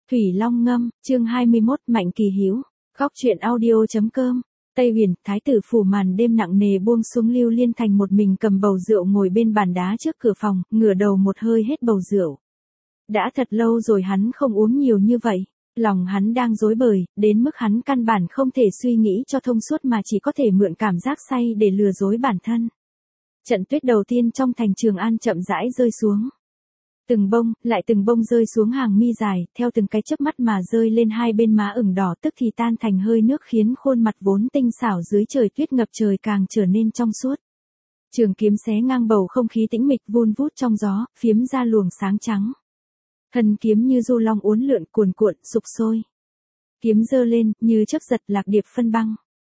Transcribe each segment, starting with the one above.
Thủy Long ngâm, chương 21, Mạnh Kỳ Hiếu. Góc truyện audio.com. Tây Huyền, thái tử phủ màn đêm nặng nề buông xuống. Lưu Liên Thành một mình cầm bầu rượu ngồi bên bàn đá trước cửa phòng, ngửa đầu một hơi hết bầu rượu. Đã thật lâu rồi hắn không uống nhiều như vậy, lòng hắn đang rối bời, đến mức hắn căn bản không thể suy nghĩ cho thông suốt mà chỉ có thể mượn cảm giác say để lừa dối bản thân. Trận tuyết đầu tiên trong thành Trường An chậm rãi rơi xuống. Từng bông, lại từng bông rơi xuống hàng mi dài, theo từng cái chớp mắt mà rơi lên hai bên má ửng đỏ, tức thì tan thành hơi nước, khiến khuôn mặt vốn tinh xảo dưới trời tuyết ngập trời càng trở nên trong suốt. Trường kiếm xé ngang bầu không khí tĩnh mịch, vun vút trong gió, phiếm ra luồng sáng trắng. Thân kiếm như du long uốn lượn, cuồn cuộn, sục sôi. Kiếm giơ lên, như chớp giật, lạc điệp phân băng.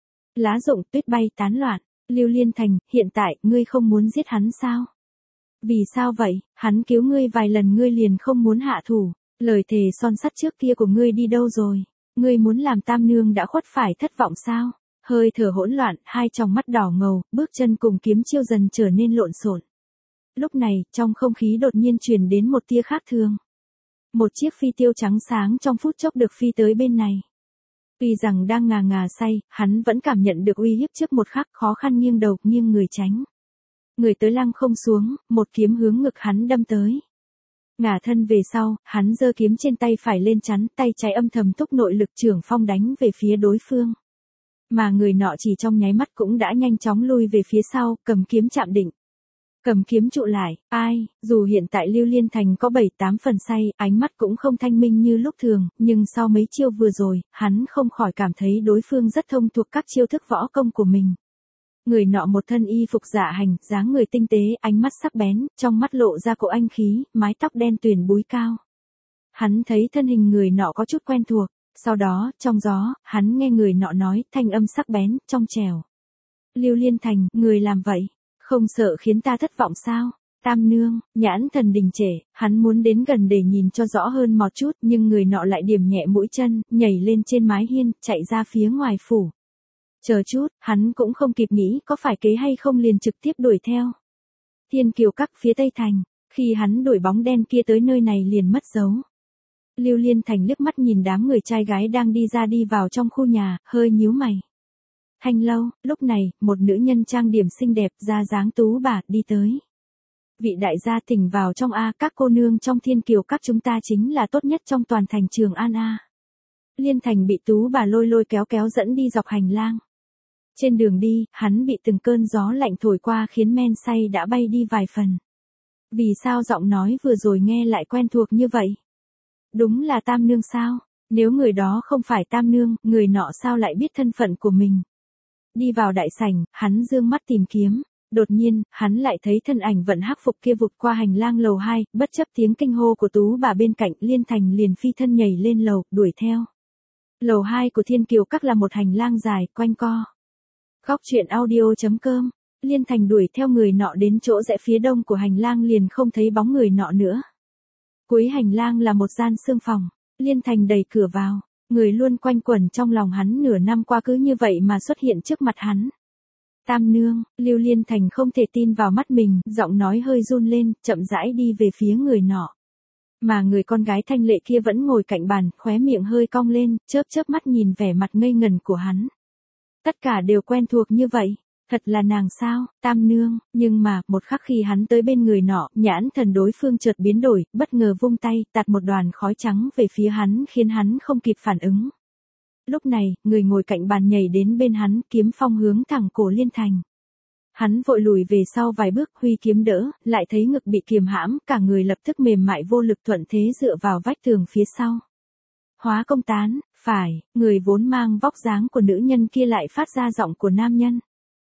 Lá rụng, tuyết bay tán loạn. Lưu Liên Thành, hiện tại, ngươi không muốn giết hắn sao? Vì sao vậy? Hắn cứu ngươi vài lần ngươi liền không muốn hạ thủ. Lời thề son sắt trước kia của ngươi đi đâu rồi? Ngươi muốn làm tam nương đã khuất phải thất vọng sao? Hơi thở hỗn loạn, hai tròng mắt đỏ ngầu, bước chân cùng kiếm chiêu dần trở nên lộn xộn. Lúc này, trong không khí đột nhiên truyền đến một tia khác thường. Một chiếc phi tiêu trắng sáng trong phút chốc được phi tới bên này. Tuy rằng đang ngà ngà say, hắn vẫn cảm nhận được uy hiếp, trước một khắc khó khăn nghiêng đầu, nghiêng người tránh. Người tới lăng không xuống, một kiếm hướng ngực hắn đâm tới. Ngả thân về sau, hắn giơ kiếm trên tay phải lên chắn, tay trái âm thầm thúc nội lực trưởng phong đánh về phía đối phương. Mà người nọ chỉ trong nháy mắt cũng đã nhanh chóng lui về phía sau, cầm kiếm chạm định. Cầm kiếm trụ lại, dù hiện tại Lưu Liên Thành có 7-8 phần say, ánh mắt cũng không thanh minh như lúc thường, nhưng sau mấy chiêu vừa rồi, hắn không khỏi cảm thấy đối phương rất thông thuộc các chiêu thức võ công của mình. Người nọ một thân y phục dạ hành, dáng người tinh tế, ánh mắt sắc bén, trong mắt lộ ra cỗ anh khí, mái tóc đen tuyền búi cao. Hắn thấy thân hình người nọ có chút quen thuộc, sau đó, trong gió, hắn nghe người nọ nói, thanh âm sắc bén, trong trẻo. Lưu Liên Thành, người làm vậy, không sợ khiến ta thất vọng sao? Tam nương, nhãn thần đình trệ, hắn muốn đến gần để nhìn cho rõ hơn một chút, nhưng người nọ lại điểm nhẹ mũi chân, nhảy lên trên mái hiên, chạy ra phía ngoài phủ. Chờ chút, hắn cũng không kịp nghĩ có phải kế hay không liền trực tiếp đuổi theo. Thiên Kiều Các phía Tây Thành, khi hắn đuổi bóng đen kia tới nơi này liền mất dấu. Lưu Liên Thành liếc mắt nhìn đám người trai gái đang đi ra đi vào trong khu nhà, hơi nhíu mày. Thanh lâu, lúc này, một nữ nhân trang điểm xinh đẹp, da dáng tú bà, đi tới. Vị đại gia thỉnh vào trong a, các cô nương trong Thiên Kiều Các chúng ta chính là tốt nhất trong toàn thành Trường An a. Liên Thành bị tú bà lôi lôi kéo kéo dẫn đi dọc hành lang. Trên đường đi, hắn bị từng cơn gió lạnh thổi qua khiến men say đã bay đi vài phần. Vì sao giọng nói vừa rồi nghe lại quen thuộc như vậy? Đúng là tam nương sao? Nếu người đó không phải tam nương, người nọ sao lại biết thân phận của mình? Đi vào đại sảnh, hắn dương mắt tìm kiếm. Đột nhiên, hắn lại thấy thân ảnh vận hắc phục kia vụt qua hành lang lầu 2, bất chấp tiếng kinh hô của tú bà bên cạnh, Liên Thành liền phi thân nhảy lên lầu, đuổi theo. Lầu 2 của Thiên Kiều Các là một hành lang dài, quanh co. Góc truyện audio.com. Liên Thành đuổi theo người nọ đến chỗ rẽ phía đông của hành lang liền không thấy bóng người nọ nữa. Cuối hành lang là một gian sương phòng. Liên Thành đẩy cửa vào. Người luôn quanh quẩn trong lòng hắn nửa năm qua cứ như vậy mà xuất hiện trước mặt hắn. Tam nương, Lưu Liên Thành không thể tin vào mắt mình, giọng nói hơi run lên, chậm rãi đi về phía người nọ. Mà người con gái thanh lệ kia vẫn ngồi cạnh bàn, khóe miệng hơi cong lên, chớp chớp mắt nhìn vẻ mặt ngây ngần của hắn. Tất cả đều quen thuộc như vậy, thật là nàng sao, tam nương, nhưng mà, một khắc khi hắn tới bên người nọ, nhãn thần đối phương chợt biến đổi, bất ngờ vung tay, tạt một đoàn khói trắng về phía hắn khiến hắn không kịp phản ứng. Lúc này, người ngồi cạnh bàn nhảy đến bên hắn, kiếm phong hướng thẳng cổ Liên Thành. Hắn vội lùi về sau vài bước, huy kiếm đỡ, lại thấy ngực bị kiềm hãm, cả người lập tức mềm mại vô lực thuận thế dựa vào vách tường phía sau. Hóa công tán, phải, người vốn mang vóc dáng của nữ nhân kia lại phát ra giọng của nam nhân.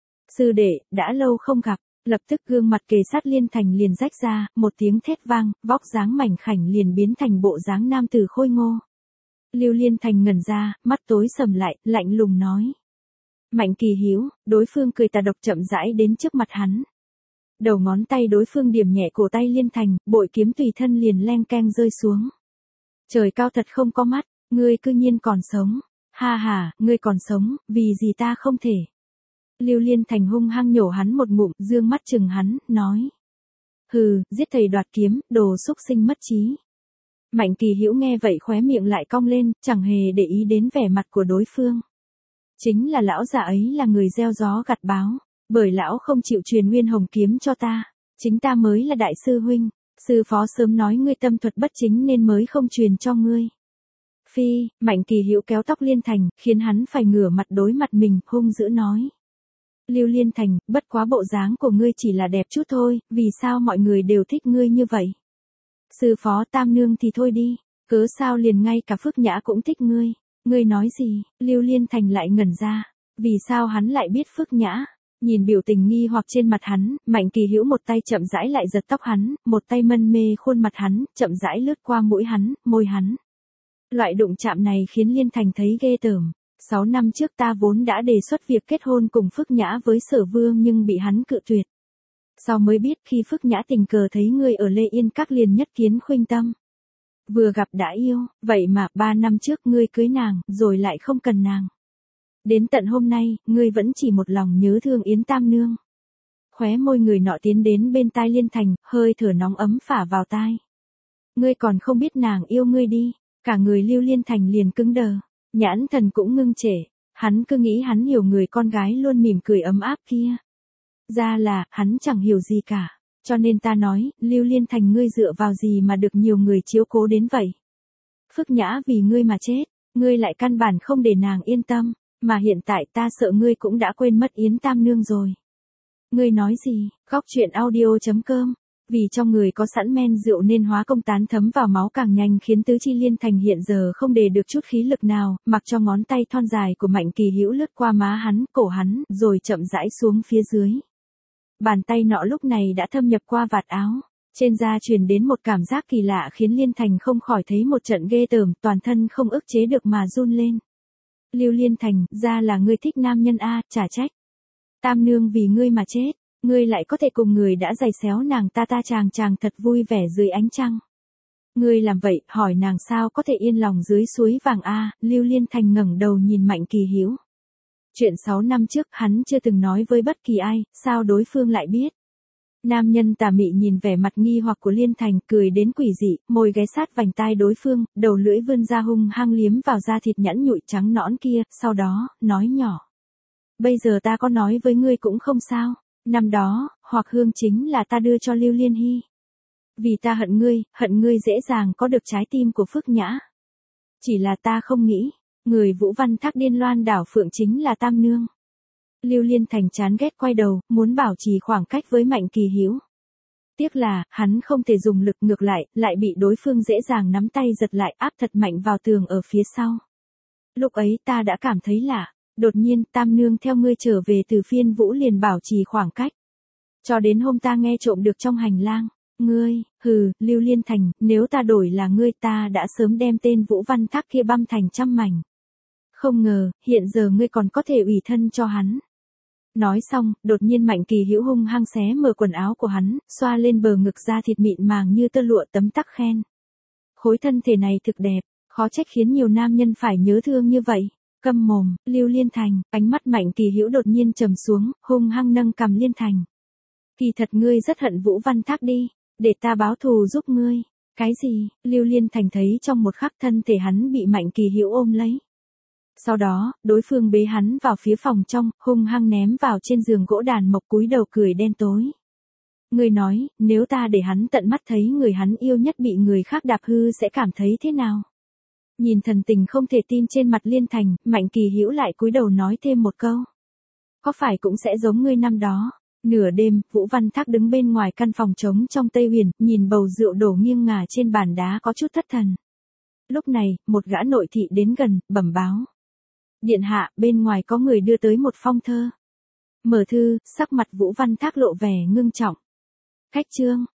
Sư đệ, đã lâu không gặp, lập tức gương mặt kề sát Liên Thành liền rách ra, một tiếng thét vang, vóc dáng mảnh khảnh liền biến thành bộ dáng nam tử khôi ngô. Lưu Liên Thành ngẩn ra, mắt tối sầm lại, lạnh lùng nói. Mạnh Kỳ Hiếu, đối phương cười tà độc chậm rãi đến trước mặt hắn. Đầu ngón tay đối phương điểm nhẹ cổ tay Liên Thành, bội kiếm tùy thân liền leng keng rơi xuống. Trời cao thật không có mắt, ngươi cư nhiên còn sống. Ha ha, ngươi còn sống, vì gì ta không thể. Lưu Liên Thành hung hăng nhổ hắn một ngụm, dương mắt chừng hắn, nói. Hừ, giết thầy đoạt kiếm, đồ xúc sinh mất trí. Mạnh Kỳ Hữu nghe vậy khóe miệng lại cong lên, chẳng hề để ý đến vẻ mặt của đối phương. Chính là lão già ấy là người gieo gió gặt bão, bởi lão không chịu truyền Nguyên Hồng kiếm cho ta, chính ta mới là đại sư huynh, sư phó sớm nói ngươi tâm thuật bất chính nên mới không truyền cho ngươi. Phi, Mạnh Kỳ Hữu kéo tóc Liên Thành, khiến hắn phải ngửa mặt đối mặt mình, hung dữ nói. Lưu Liên Thành, bất quá bộ dáng của ngươi chỉ là đẹp chút thôi, vì sao mọi người đều thích ngươi như vậy? Sư phó Tam Nương thì thôi đi, cớ sao liền ngay cả Phước Nhã cũng thích ngươi? Ngươi nói gì? Lưu Liên Thành lại ngẩn ra, vì sao hắn lại biết Phước Nhã? Nhìn biểu tình nghi hoặc trên mặt hắn, Mạnh Kỳ Hữu một tay chậm rãi lại giật tóc hắn, một tay mân mê khuôn mặt hắn, chậm rãi lướt qua mũi hắn, môi hắn. Loại đụng chạm này khiến Liên Thành thấy ghê tởm. 6 năm trước ta vốn đã đề xuất việc kết hôn cùng Phước Nhã với Sở Vương nhưng bị hắn cự tuyệt. Sau mới biết khi Phước Nhã tình cờ thấy ngươi ở Lê Yên Các liền nhất kiến khuynh tâm. Vừa gặp đã yêu, vậy mà 3 năm trước ngươi cưới nàng, rồi lại không cần nàng. Đến tận hôm nay, ngươi vẫn chỉ một lòng nhớ thương Yến Tam Nương. Khóe môi người nọ tiến đến bên tai Liên Thành, hơi thở nóng ấm phả vào tai. Ngươi còn không biết nàng yêu ngươi đi, cả người Lưu Liên Thành liền cứng đờ. Nhãn thần cũng ngưng trệ, hắn cứ nghĩ hắn hiểu người con gái luôn mỉm cười ấm áp kia. Ra là, hắn chẳng hiểu gì cả, cho nên ta nói, Lưu Liên Thành ngươi dựa vào gì mà được nhiều người chiếu cố đến vậy. Phước Nhã vì ngươi mà chết, ngươi lại căn bản không để nàng yên tâm, mà hiện tại ta sợ ngươi cũng đã quên mất Yến Tam Nương rồi. Ngươi nói gì? Góc truyện audio.com. Vì trong người có sẵn men rượu nên hóa công tán thấm vào máu càng nhanh khiến tứ chi Liên Thành hiện giờ không đề được chút khí lực nào, mặc cho ngón tay thon dài của Mạnh Kỳ Hữu lướt qua má hắn, cổ hắn, rồi chậm rãi xuống phía dưới. Bàn tay nọ lúc này đã thâm nhập qua vạt áo, trên da truyền đến một cảm giác kỳ lạ khiến Liên Thành không khỏi thấy một trận ghê tởm, toàn thân không ức chế được mà run lên. Lưu Liên Thành, ra là ngươi thích nam nhân a, chả trách. Tam Nương vì ngươi mà chết. Ngươi lại có thể cùng người đã giày xéo nàng ta chàng thật vui vẻ dưới ánh trăng. Ngươi làm vậy, hỏi nàng sao có thể yên lòng dưới suối vàng a? Lưu Liên Thành ngẩng đầu nhìn Mạnh Kỳ Hữu. Chuyện 6 năm trước hắn chưa từng nói với bất kỳ ai, sao đối phương lại biết? Nam nhân tà mị nhìn vẻ mặt nghi hoặc của Liên Thành, cười đến quỷ dị, môi ghé sát vành tai đối phương, đầu lưỡi vươn ra hung hăng liếm vào da thịt nhẵn nhụi trắng nõn kia, sau đó, nói nhỏ. Bây giờ ta có nói với ngươi cũng không sao. Năm đó, hoặc hương chính là ta đưa cho Lưu Liên Hy. Vì ta hận ngươi dễ dàng có được trái tim của Phước Nhã. Chỉ là ta không nghĩ, người Vũ Văn Thác điên loan đảo phượng chính là Tam Nương. Lưu Liên Thành chán ghét quay đầu, muốn bảo trì khoảng cách với Mạnh Kỳ Hữu. Tiếc là, hắn không thể dùng lực ngược lại bị đối phương dễ dàng nắm tay giật lại áp thật mạnh vào tường ở phía sau. Lúc ấy ta đã cảm thấy lạ. Đột nhiên, Tam Nương theo ngươi trở về từ Phiên Vũ liền bảo trì khoảng cách. Cho đến hôm ta nghe trộm được trong hành lang. Ngươi, Lưu Liên Thành, nếu ta đổi là ngươi ta đã sớm đem tên Vũ Văn Thác kia băm thành trăm mảnh. Không ngờ, hiện giờ ngươi còn có thể ủy thân cho hắn. Nói xong, đột nhiên Mạnh Kỳ Hữu hung hăng xé mở quần áo của hắn, xoa lên bờ ngực da thịt mịn màng như tơ lụa tấm tắc khen. Khối thân thể này thực đẹp, khó trách khiến nhiều nam nhân phải nhớ thương như vậy. Câm mồm, Lưu Liên Thành, ánh mắt Mạnh Kỳ Hữu đột nhiên trầm xuống, hung hăng nâng cằm Liên Thành. Kỳ thật ngươi rất hận Vũ Văn Thác đi, để ta báo thù giúp ngươi. Cái gì? Lưu Liên Thành thấy trong một khắc thân thể hắn bị Mạnh Kỳ Hữu ôm lấy. Sau đó, đối phương bế hắn vào phía phòng trong, hung hăng ném vào trên giường gỗ đàn mộc cúi đầu cười đen tối. Ngươi nói, nếu ta để hắn tận mắt thấy người hắn yêu nhất bị người khác đạp hư sẽ cảm thấy thế nào? Nhìn thần tình không thể tin trên mặt Liên Thành, Mạnh Kỳ Hữu lại cúi đầu nói thêm một câu. Có phải cũng sẽ giống ngươi năm đó? Nửa đêm, Vũ Văn Thác đứng bên ngoài căn phòng trống trong Tây Huyền, nhìn bầu rượu đổ nghiêng ngả trên bàn đá có chút thất thần. Lúc này, một gã nội thị đến gần, bẩm báo. Điện hạ, bên ngoài có người đưa tới một phong thơ. Mở thư, sắc mặt Vũ Văn Thác lộ vẻ ngưng trọng. Cách chương,